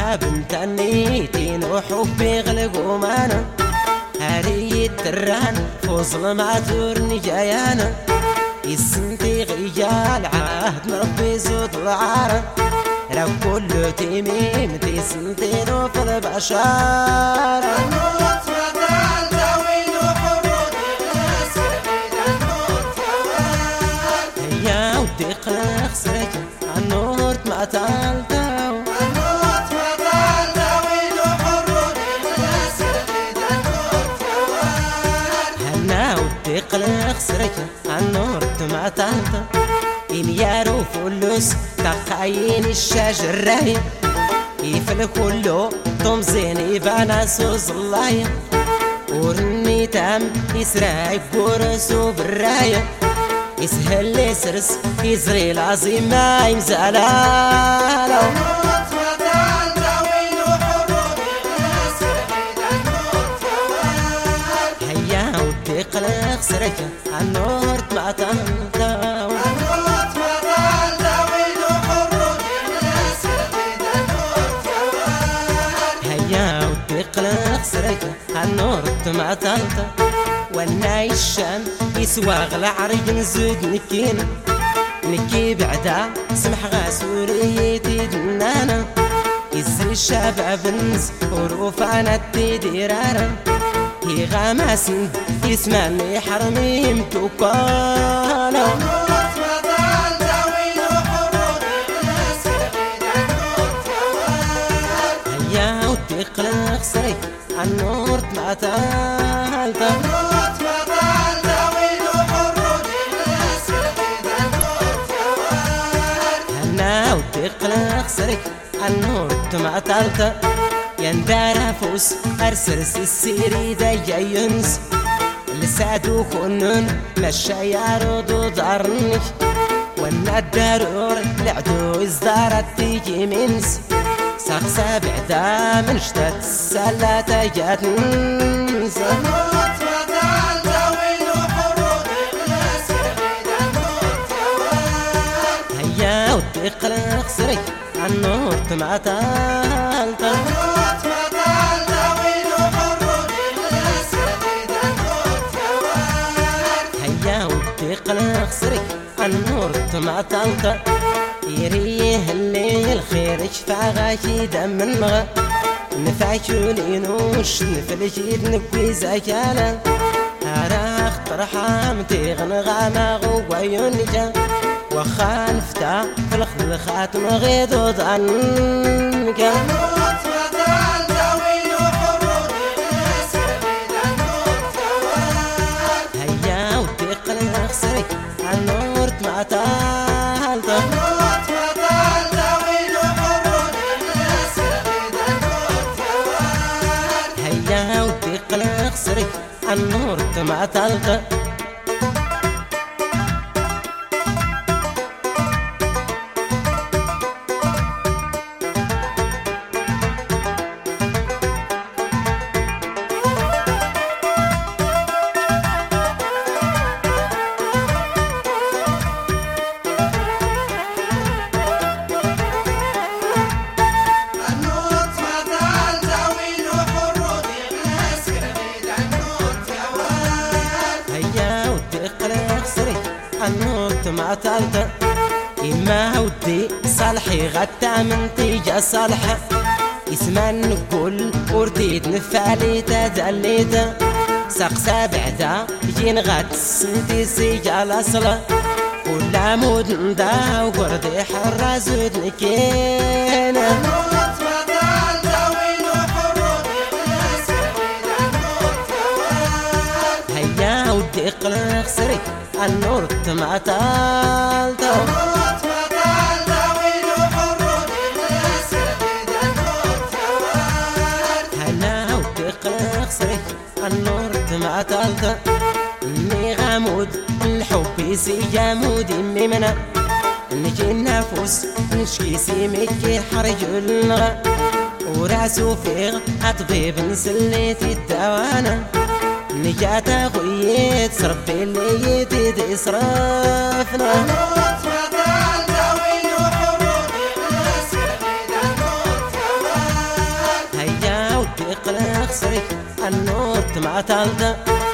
بنت النيتين وحبي غلق ومانا هاري التران فوز المعتور نجايانا يسنتي غيال عهد مربي زود العارة لو كل تيميم تسنتين وفي البشارة النوت مدال دوين وحرود الناس رغيد النوت فوال هيا ودي قلق سرك النور ما تالتاو النوت مدال دوين وحرود الناس رغيد النوت فوال هنا ودي قلق سرك النور ما تالتاو يميارو فلوس تخاين الشجر راي يفل كله طمزين يبانا سوز الله ورني تام يسراي بورسو بالراية يسهل يسرس يزري العظيم ما يمزالالو النوت مدال دوين وحرود الناس رغيد النوت فوال هيا ودي قلق سرك النور ما تنتاو النوت مدال دوين وحرود الناس رغيد النوت فوال هيا ودي قلق سرك النور ما تنتاو والنايشان يسوى غلا عريق نزود نكي بعدا سمح غاسوريتي دنانا يزري الشباب نز وروفانا تديرانا هي غاماسن يسمعني حرمي متوكانا النوت مدال دوين وحرود الناس رغيد النوت فوال هيا ودي قلق سرك النور ما تالتا النوت مدال دوين وحرود الناس رغيد النوت فوال هنا ودي قلق سرك النور ما تالتا يندار فوس أرسرس السيري دا ينس لسادو كنن مشى يارودو دارنك وانا الدارور لعدو ازدارت تيجي منس ساقسا بعدا من شتات السالة جات ننسى النوت مدال دوين وحرود الناس رغيد النوت فوال هيا ودي قلق سرك النور ما تالتا النوت مدال دوين وحرود الناس رغيد النوت فوال هيا ودي قلق سرك النور ما تالتا يريه الليل خير شفا غاشي دم النغا نفعشوني نوش نفلشيد نبكي زكالا هراخ طرحام تيغن غاما غوغوين نجا وخان فتا في الخلخات مغيد وضعنك النوت مدال دوين وحرود الناس رغيد النوت فوال هيا ودي قلق سرك النور ما تالتا النوت مدال دوين وحرود الناس رغيد النوت فوال هيا ودي قلق سرك النور ما تالتا النوت مدال دوين وحرود الناس رغيد النوت فوال هيا ودي قلق سرك النور ما تالتا إما ودي صالحي غتا من تيجا صالحة اسما نقول ورديد نفالي تدليتا ساقسا بعدا جين غات سنتي سيجا لاصلا ولا مود ندا وقردي حرا زود نكينا النوت مدال دوين وحرود الناس رغيد النوت فوال هيا ودي قلق سرك النور ما تالتا النوت مدال دوين وحرود الناس رغيد النوت فوال هنا ودي قلق سرك النور ما تالتا إني غامود الحب يسي جامود إمي منا نجي نفوس نشكي سيمكي حرج النغا وراسو فيغ أطبيب نسليت الدوانا نجات أخويت صربي اللي يتيد إسرافنا النوت مدال دوين وحرود الناس رغيد النوت فوال خسري النوت مع تالدا